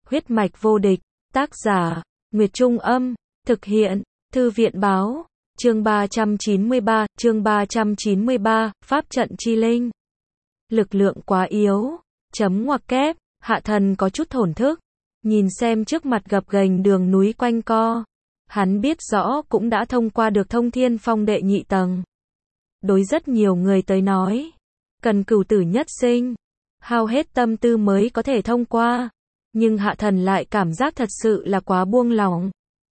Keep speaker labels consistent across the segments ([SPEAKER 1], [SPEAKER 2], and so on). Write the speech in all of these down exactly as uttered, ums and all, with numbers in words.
[SPEAKER 1] Huyết mạch vô địch, tác giả, Nguyệt Trung Âm, thực hiện, Thư viện Báo, chương ba trăm chín mươi ba, chương ba trăm chín mươi ba, Pháp trận chi linh. Lực lượng quá yếu, chấm ngoặc kép, Hạ Thần có chút thổn thức, nhìn xem trước mặt gập ghềnh đường núi quanh co. Hắn biết rõ cũng đã thông qua được thông thiên phong đệ nhị tầng. Đối rất nhiều người tới nói, cần cửu tử nhất sinh, hao hết tâm tư mới có thể thông qua. Nhưng Hạ Thần lại cảm giác thật sự là quá buông lỏng.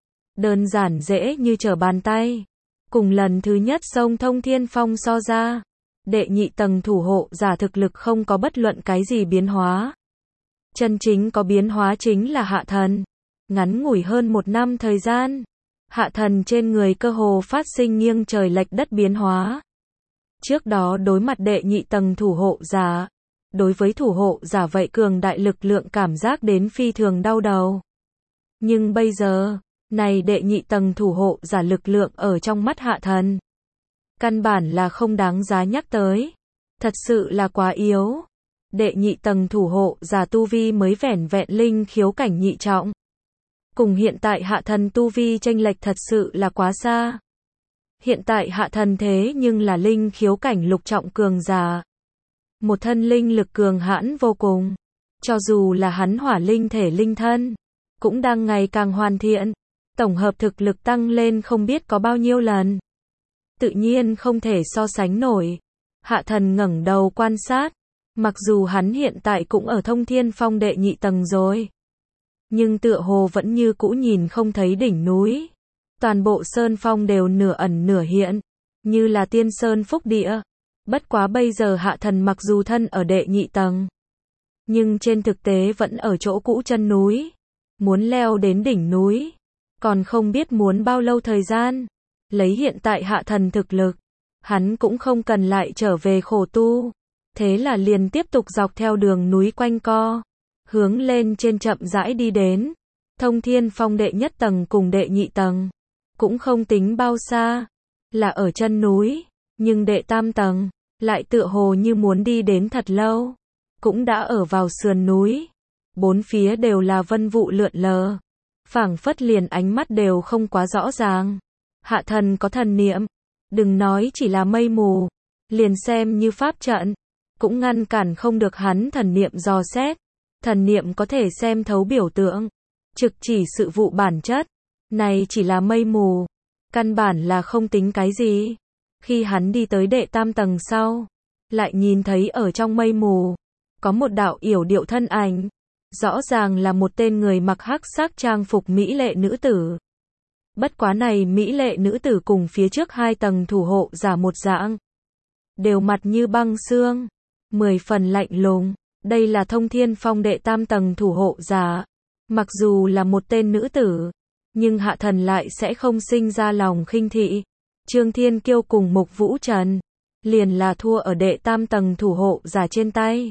[SPEAKER 1] Đơn giản dễ như trở bàn tay. Cùng lần thứ nhất xông thông thiên phong so ra, đệ nhị tầng thủ hộ giả thực lực không có bất luận cái gì biến hóa. Chân chính có biến hóa chính là Hạ Thần. Ngắn ngủi hơn một năm thời gian, Hạ Thần trên người cơ hồ phát sinh nghiêng trời lệch đất biến hóa. Trước đó đối mặt đệ nhị tầng thủ hộ giả, đối với thủ hộ giả vậy cường đại lực lượng cảm giác đến phi thường đau đầu. Nhưng bây giờ, này đệ nhị tầng thủ hộ giả lực lượng ở trong mắt Hạ Thần, căn bản là không đáng giá nhắc tới. Thật sự là quá yếu. Đệ nhị tầng thủ hộ giả tu vi mới vẻn vẹn linh khiếu cảnh nhị trọng. Cùng hiện tại Hạ Thần tu vi chênh lệch thật sự là quá xa. Hiện tại Hạ Thần thế nhưng là linh khiếu cảnh lục trọng cường giả. Một thân linh lực cường hãn vô cùng. Cho dù là hắn hỏa linh thể linh thân, cũng đang ngày càng hoàn thiện. Tổng hợp thực lực tăng lên không biết có bao nhiêu lần. Tự nhiên không thể so sánh nổi. Hạ Thần ngẩng đầu quan sát. Mặc dù hắn hiện tại cũng ở thông thiên phong đệ nhị tầng rồi, nhưng tựa hồ vẫn như cũ nhìn không thấy đỉnh núi. Toàn bộ sơn phong đều nửa ẩn nửa hiện, như là tiên sơn phúc địa. Bất quá bây giờ Hạ Thần mặc dù thân ở đệ nhị tầng, nhưng trên thực tế vẫn ở chỗ cũ chân núi. Muốn leo đến đỉnh núi, còn không biết muốn bao lâu thời gian. Lấy hiện tại Hạ Thần thực lực, hắn cũng không cần lại trở về khổ tu. Thế là liền tiếp tục dọc theo đường núi quanh co, hướng lên trên chậm rãi đi đến. Thông thiên phong đệ nhất tầng cùng đệ nhị tầng, cũng không tính bao xa, là ở chân núi. Nhưng đệ tam tầng, lại tựa hồ như muốn đi đến thật lâu, cũng đã ở vào sườn núi. Bốn phía đều là vân vụ lượn lờ, phảng phất liền ánh mắt đều không quá rõ ràng. Hạ Thần có thần niệm, đừng nói chỉ là mây mù, liền xem như pháp trận, cũng ngăn cản không được hắn thần niệm dò xét. Thần niệm có thể xem thấu biểu tượng, trực chỉ sự vụ bản chất. Này chỉ là mây mù, căn bản là không tính cái gì. Khi hắn đi tới đệ tam tầng sau, lại nhìn thấy ở trong mây mù, có một đạo yểu điệu thân ảnh. Rõ ràng là một tên người mặc hắc sắc trang phục mỹ lệ nữ tử. Bất quá này mỹ lệ nữ tử cùng phía trước hai tầng thủ hộ giả một dạng, đều mặt như băng xương, mười phần lạnh lùng. Đây là thông thiên phong đệ tam tầng thủ hộ giả. Mặc dù là một tên nữ tử, nhưng Hạ Thần lại sẽ không sinh ra lòng khinh thị. Trương Thiên Kiêu cùng Mục Vũ Trần, liền là thua ở đệ tam tầng thủ hộ giả trên tay.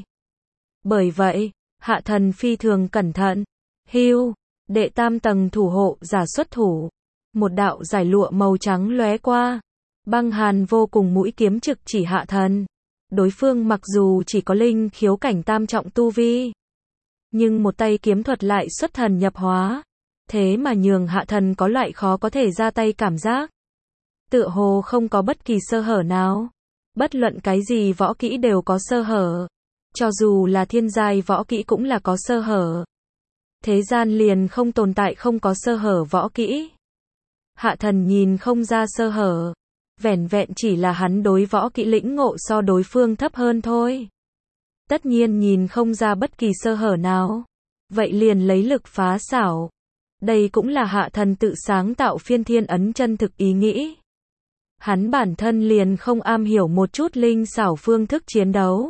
[SPEAKER 1] Bởi vậy, Hạ Thần phi thường cẩn thận. Hưu, đệ tam tầng thủ hộ giả xuất thủ. Một đạo giải lụa màu trắng lóe qua. Băng hàn vô cùng mũi kiếm trực chỉ Hạ Thần. Đối phương mặc dù chỉ có linh khiếu cảnh tam trọng tu vi, nhưng một tay kiếm thuật lại xuất thần nhập hóa. Thế mà nhường Hạ Thần có loại khó có thể ra tay cảm giác. Tựa hồ không có bất kỳ sơ hở nào. Bất luận cái gì võ kỹ đều có sơ hở. Cho dù là thiên giai võ kỹ cũng là có sơ hở. Thế gian liền không tồn tại không có sơ hở võ kỹ. Hạ Thần nhìn không ra sơ hở. Vẻn vẹn chỉ là hắn đối võ kỹ lĩnh ngộ so đối phương thấp hơn thôi. Tất nhiên nhìn không ra bất kỳ sơ hở nào. Vậy liền lấy lực phá xảo. Đây cũng là Hạ Thần tự sáng tạo phiên thiên ấn chân thực ý nghĩ. Hắn bản thân liền không am hiểu một chút linh xảo phương thức chiến đấu.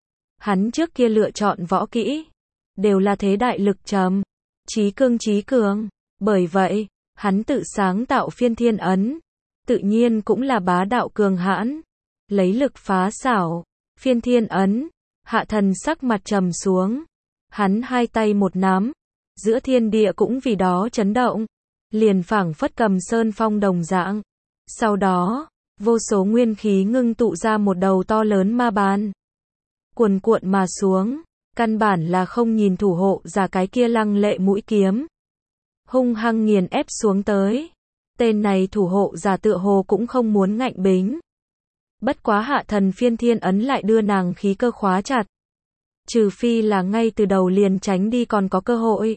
[SPEAKER 1] Hắn trước kia lựa chọn võ kỹ, đều là thế đại lực trầm, chí cương chí cường. Bởi vậy, hắn tự sáng tạo phiên thiên ấn, tự nhiên cũng là bá đạo cường hãn. Lấy lực phá xảo, phiên thiên ấn. Hạ Thần sắc mặt trầm xuống. Hắn hai tay một nắm, giữa thiên địa cũng vì đó chấn động. Liền phảng phất cầm sơn phong đồng dạng. Sau đó, vô số nguyên khí ngưng tụ ra một đầu to lớn ma bàn. Cuồn cuộn mà xuống. căn bản là không nhìn thủ hộ giả cái kia lăng lệ mũi kiếm. Hung hăng nghiền ép xuống tới. Tên này thủ hộ giả tựa hồ cũng không muốn ngạnh bính. Bất quá Hạ Thần phiên thiên ấn lại đưa nàng khí cơ khóa chặt. Trừ phi là ngay từ đầu liền tránh đi còn có cơ hội.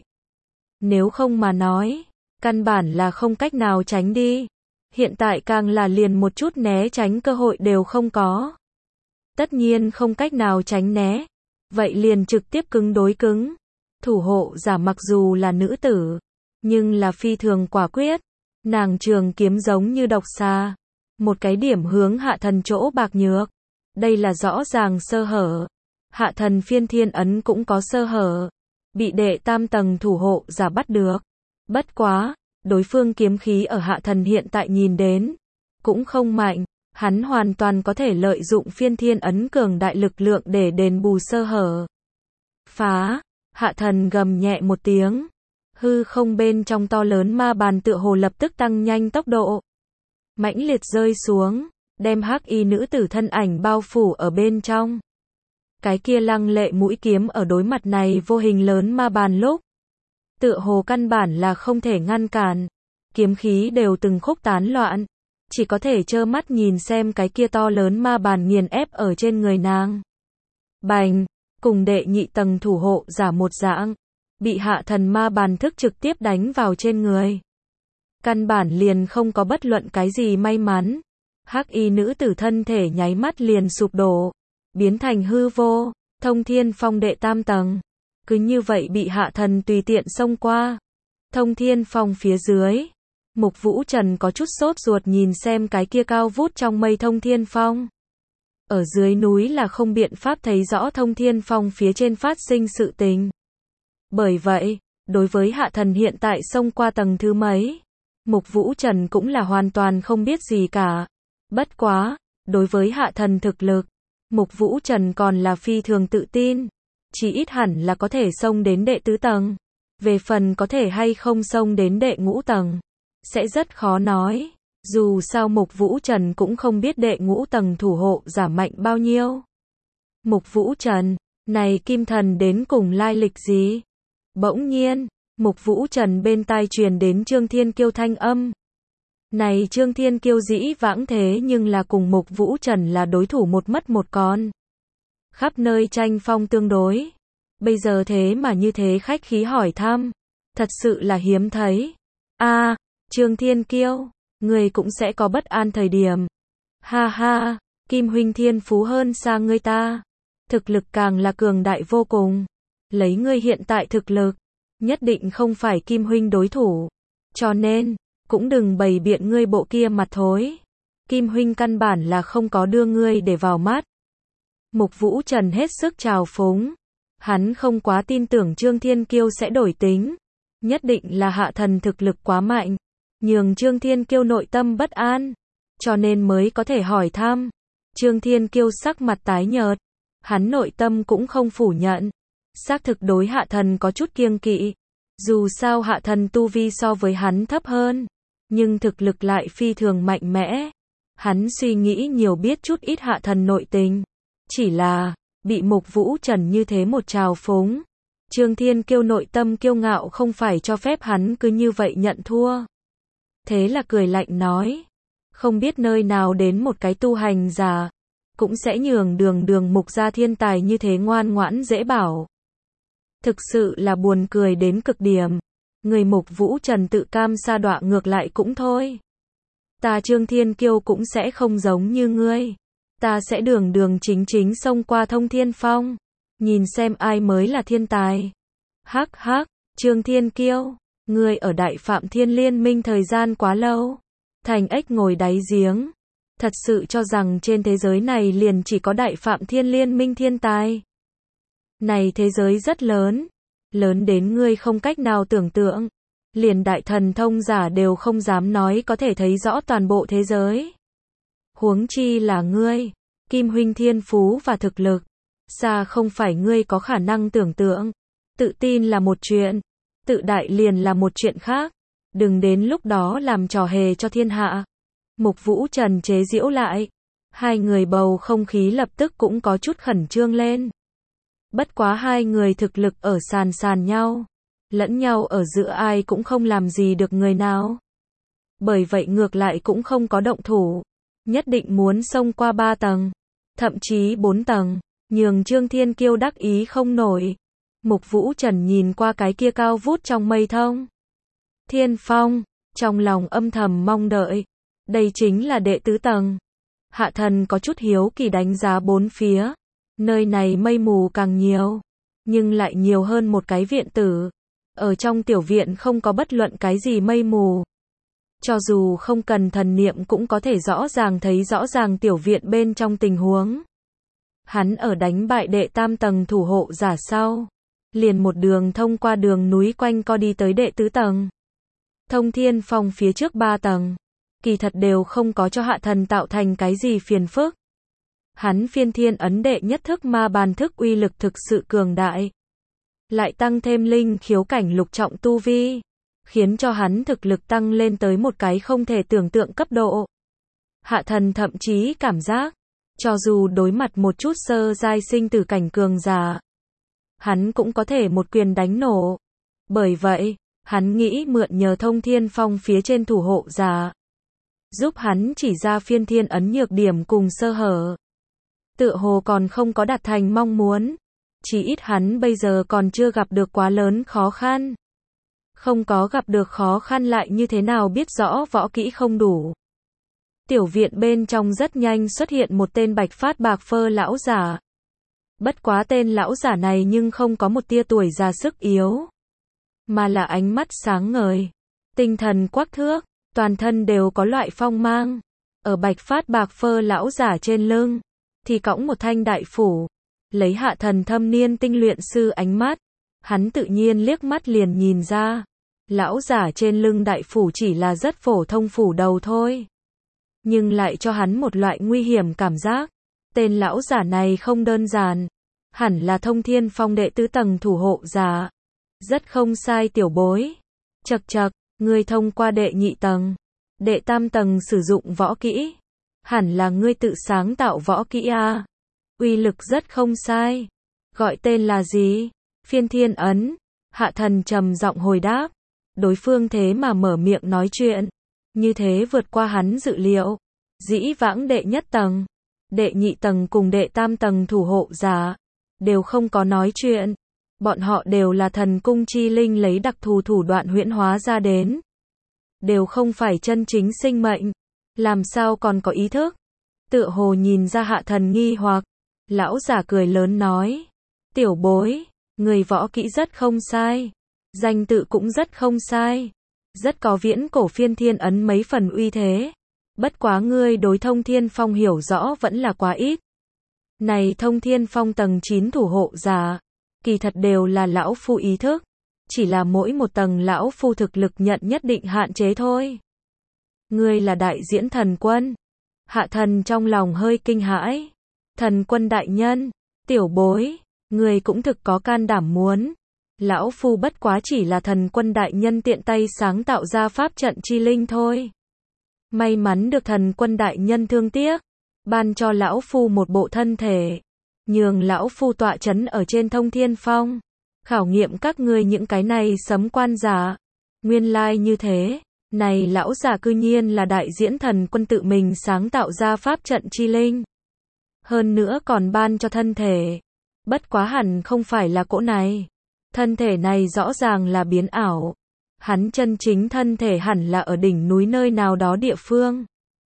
[SPEAKER 1] Nếu không mà nói, căn bản là không cách nào tránh đi. Hiện tại càng là liền một chút né tránh cơ hội đều không có. Tất nhiên không cách nào tránh né. Vậy liền trực tiếp cứng đối cứng. Thủ hộ giả mặc dù là nữ tử, nhưng là phi thường quả quyết. Nàng trường kiếm giống như độc xà. Một cái điểm hướng Hạ Thần chỗ bạc nhược. Đây là rõ ràng sơ hở. Hạ Thần phiên thiên ấn cũng có sơ hở. Bị đệ tam tầng thủ hộ giả bắt được. Bất quá, đối phương kiếm khí ở Hạ Thần hiện tại nhìn đến. Cũng không mạnh. Hắn hoàn toàn có thể lợi dụng phiên thiên ấn cường đại lực lượng để đền bù sơ hở. Phá. Hạ Thần gầm nhẹ một tiếng. Hư không bên trong to lớn ma bàn tựa hồ lập tức tăng nhanh tốc độ. Mãnh liệt rơi xuống, đem hắc y nữ tử thân ảnh bao phủ ở bên trong. Cái kia lăng lệ mũi kiếm ở đối mặt này vô hình lớn ma bàn lúc. Tựa hồ căn bản là không thể ngăn cản. Kiếm khí đều từng khúc tán loạn. Chỉ có thể trơ mắt nhìn xem cái kia to lớn ma bàn nghiền ép ở trên người nàng. Bành, cùng đệ nhị tầng thủ hộ giả một dạng. Bị Hạ Thần ma bàn thức trực tiếp đánh vào trên người. Căn bản liền không có bất luận cái gì may mắn. Hắc y nữ tử thân thể nháy mắt liền sụp đổ. Biến thành hư vô. Thông Thiên Phong đệ tam tầng. Cứ như vậy bị Hạ Thần tùy tiện xông qua. Thông Thiên Phong phía dưới. Mục Vũ Trần có chút sốt ruột nhìn xem cái kia cao vút trong mây Thông Thiên Phong. Ở dưới núi là không biện pháp thấy rõ Thông Thiên Phong phía trên phát sinh sự tình. Bởi vậy, đối với Hạ Thần hiện tại xông qua tầng thứ mấy, Mục Vũ Trần cũng là hoàn toàn không biết gì cả. Bất quá, đối với Hạ Thần thực lực, Mục Vũ Trần còn là phi thường tự tin. Chỉ ít hẳn là có thể xông đến đệ tứ tầng. Về phần có thể hay không xông đến đệ ngũ tầng, sẽ rất khó nói. Dù sao Mục Vũ Trần cũng không biết đệ ngũ tầng thủ hộ giả mạnh bao nhiêu. Mục Vũ Trần, này kim thần đến cùng lai lịch gì? Bỗng nhiên, Mục Vũ Trần bên tai truyền đến Trương Thiên Kiêu thanh âm. Này Trương Thiên Kiêu dĩ vãng thế nhưng là cùng Mục Vũ Trần là đối thủ một mất một con. Khắp nơi tranh phong tương đối. Bây giờ thế mà như thế khách khí hỏi thăm. Thật sự là hiếm thấy. A, à, Trương Thiên Kiêu, người cũng sẽ có bất an thời điểm. Ha ha, Kim huynh thiên phú hơn xa ngươi ta. Thực lực càng là cường đại vô cùng. Lấy ngươi hiện tại thực lực, nhất định không phải Kim huynh đối thủ. Cho nên, cũng đừng bày biện ngươi bộ kia mặt thối. Kim huynh căn bản là không có đưa ngươi để vào mắt. Mục Vũ Trần hết sức trào phúng. Hắn không quá tin tưởng Trương Thiên Kiêu sẽ đổi tính. Nhất định là Hạ Thần thực lực quá mạnh. Nhường Trương Thiên Kiêu nội tâm bất an. Cho nên mới có thể hỏi thăm. Trương Thiên Kiêu sắc mặt tái nhợt. Hắn nội tâm cũng không phủ nhận. Xác thực đối Hạ Thần có chút kiêng kỵ. Dù sao Hạ Thần tu vi so với hắn thấp hơn. Nhưng thực lực lại phi thường mạnh mẽ. Hắn suy nghĩ nhiều biết chút ít Hạ Thần nội tình. Chỉ là, bị Mục Vũ Trần như thế một trào phúng. Trương Thiên Kiêu nội tâm kiêu ngạo không phải cho phép hắn cứ như vậy nhận thua. Thế là cười lạnh nói. Không biết nơi nào đến một cái tu hành giả. Cũng sẽ nhường đường đường Mục gia thiên tài như thế ngoan ngoãn dễ bảo. Thực sự là buồn cười đến cực điểm. Người Mục Vũ Trần tự cam sa đọa ngược lại cũng thôi. Ta Trương Thiên Kiêu cũng sẽ không giống như ngươi. Ta sẽ đường đường chính chính xông qua Thông Thiên Phong. Nhìn xem ai mới là thiên tài. Hắc hắc, Trương Thiên Kiêu, ngươi ở Đại Phạm Thiên Liên Minh thời gian quá lâu. Thành ếch ngồi đáy giếng. Thật sự cho rằng trên thế giới này liền chỉ có Đại Phạm Thiên Liên Minh thiên tài. Này thế giới rất lớn. Lớn đến ngươi không cách nào tưởng tượng. Liền đại thần thông giả đều không dám nói có thể thấy rõ toàn bộ thế giới. Huống chi là ngươi. Kim huynh thiên phú và thực lực. Xa không phải ngươi có khả năng tưởng tượng. Tự tin là một chuyện. Tự đại liền là một chuyện khác. Đừng đến lúc đó làm trò hề cho thiên hạ. Mục Vũ Trần chế giễu lại. Hai người bầu không khí lập tức cũng có chút khẩn trương lên. Bất quá hai người thực lực ở sàn sàn nhau. Lẫn nhau ở giữa ai cũng không làm gì được người nào. Bởi vậy ngược lại cũng không có động thủ. Nhất định muốn xông qua ba tầng. Thậm chí bốn tầng. Nhường Trương Thiên Kiêu đắc ý không nổi. Mục Vũ Trần nhìn qua cái kia cao vút trong mây thông Thiên Phong. Trong lòng âm thầm mong đợi. Đây chính là đệ tứ tầng. Hạ thần có chút hiếu kỳ đánh giá bốn phía. Nơi này mây mù càng nhiều. Nhưng lại nhiều hơn một cái viện tử. Ở trong tiểu viện không có bất luận cái gì mây mù. Cho dù không cần thần niệm cũng có thể rõ ràng thấy rõ ràng tiểu viện bên trong tình huống. Hắn ở đánh bại đệ tam tầng thủ hộ giả sau. Liền một đường thông qua đường núi quanh co đi tới đệ tứ tầng. Thông Thiên Phong phía trước ba tầng. Kỳ thật đều không có cho hạ thần tạo thành cái gì phiền phức. Hắn phiên thiên ấn đệ nhất thức ma bàn thức uy lực thực sự cường đại. Lại tăng thêm linh khiếu cảnh lục trọng tu vi. Khiến cho hắn thực lực tăng lên tới một cái không thể tưởng tượng cấp độ. Hạ thần thậm chí cảm giác. Cho dù đối mặt một chút sơ giai sinh tử cảnh cường giả. Hắn cũng có thể một quyền đánh nổ. Bởi vậy, hắn nghĩ mượn nhờ Thông Thiên Phong phía trên thủ hộ giả. Giúp hắn chỉ ra phiên thiên ấn nhược điểm cùng sơ hở. Tựa hồ còn không có đạt thành mong muốn. Chỉ ít hắn bây giờ còn chưa gặp được quá lớn khó khăn. Không có gặp được khó khăn lại như thế nào biết rõ võ kỹ không đủ. Tiểu viện bên trong rất nhanh xuất hiện một tên bạch phát bạc phơ lão giả. Bất quá tên lão giả này nhưng không có một tia tuổi già sức yếu. Mà là ánh mắt sáng ngời. Tinh thần quắc thước. Toàn thân đều có loại phong mang. Ở bạch phát bạc phơ lão giả trên lưng. Thì cõng một thanh đại phủ. Lấy hạ thần thâm niên tinh luyện sư ánh mắt. Hắn tự nhiên liếc mắt liền nhìn ra. Lão giả trên lưng đại phủ chỉ là rất phổ thông phủ đầu thôi. Nhưng lại cho hắn một loại nguy hiểm cảm giác. Tên lão giả này không đơn giản. Hẳn là Thông Thiên Phong đệ tứ tầng thủ hộ giả. Rất không sai tiểu bối. Chậc chậc, ngươi thông qua đệ nhị tầng. Đệ tam tầng sử dụng võ kỹ. Hẳn là ngươi tự sáng tạo võ kỹ à. Uy lực rất không sai. Gọi tên là gì? Phiên thiên ấn. Hạ thần trầm giọng hồi đáp. Đối phương thế mà mở miệng nói chuyện. Như thế vượt qua hắn dự liệu. Dĩ vãng đệ nhất tầng. Đệ nhị tầng cùng đệ tam tầng thủ hộ giả. Đều không có nói chuyện. Bọn họ đều là thần cung chi linh lấy đặc thù thủ đoạn huyễn hóa ra đến. Đều không phải chân chính sinh mệnh. Làm sao còn có ý thức? Tựa hồ nhìn ra hạ thần nghi hoặc. Lão giả cười lớn nói. Tiểu bối, người võ kỹ rất không sai. Danh tự cũng rất không sai. Rất có viễn cổ phiên thiên ấn mấy phần uy thế. Bất quá ngươi đối Thông Thiên Phong hiểu rõ vẫn là quá ít. Này Thông Thiên Phong tầng chín thủ hộ giả. Kỳ thật đều là lão phu ý thức. Chỉ là mỗi một tầng lão phu thực lực nhận nhất định hạn chế thôi. Ngươi là đại diễn thần quân. Hạ thần trong lòng hơi kinh hãi. Thần quân đại nhân. Tiểu bối. Ngươi cũng thực có can đảm muốn. Lão phu bất quá chỉ là thần quân đại nhân tiện tay sáng tạo ra pháp trận chi linh thôi. May mắn được thần quân đại nhân thương tiếc. Ban cho lão phu một bộ thân thể. Nhường lão phu tọa chấn ở trên Thông Thiên Phong. Khảo nghiệm các ngươi những cái này sấm quan giả. Nguyên lai like như thế. Này lão giả cư nhiên là đại diễn thần quân tự mình sáng tạo ra pháp trận chi linh. Hơn nữa còn ban cho thân thể. Bất quá hẳn không phải là cỗ này. Thân thể này rõ ràng là biến ảo. Hắn chân chính thân thể hẳn là ở đỉnh núi nơi nào đó địa phương.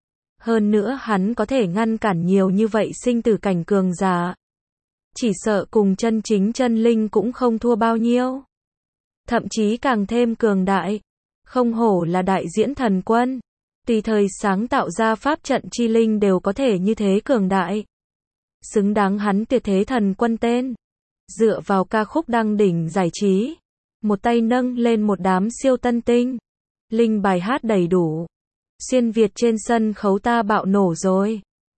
[SPEAKER 1] Hơn nữa hắn có thể ngăn cản nhiều như vậy sinh tử cảnh cường giả. Chỉ sợ cùng chân chính chân linh cũng không thua bao nhiêu. Thậm chí càng thêm cường đại. Không hổ là đại diễn thần quân. Tùy thời sáng tạo ra pháp trận chi linh đều có thể như thế cường đại. Xứng đáng hắn tuyệt thế thần quân tên. Dựa vào ca khúc đăng đỉnh giải trí. Một tay nâng lên một đám siêu tân tinh. Linh bài hát đầy đủ. Xuyên Việt trên sân khấu ta bạo nổ rồi.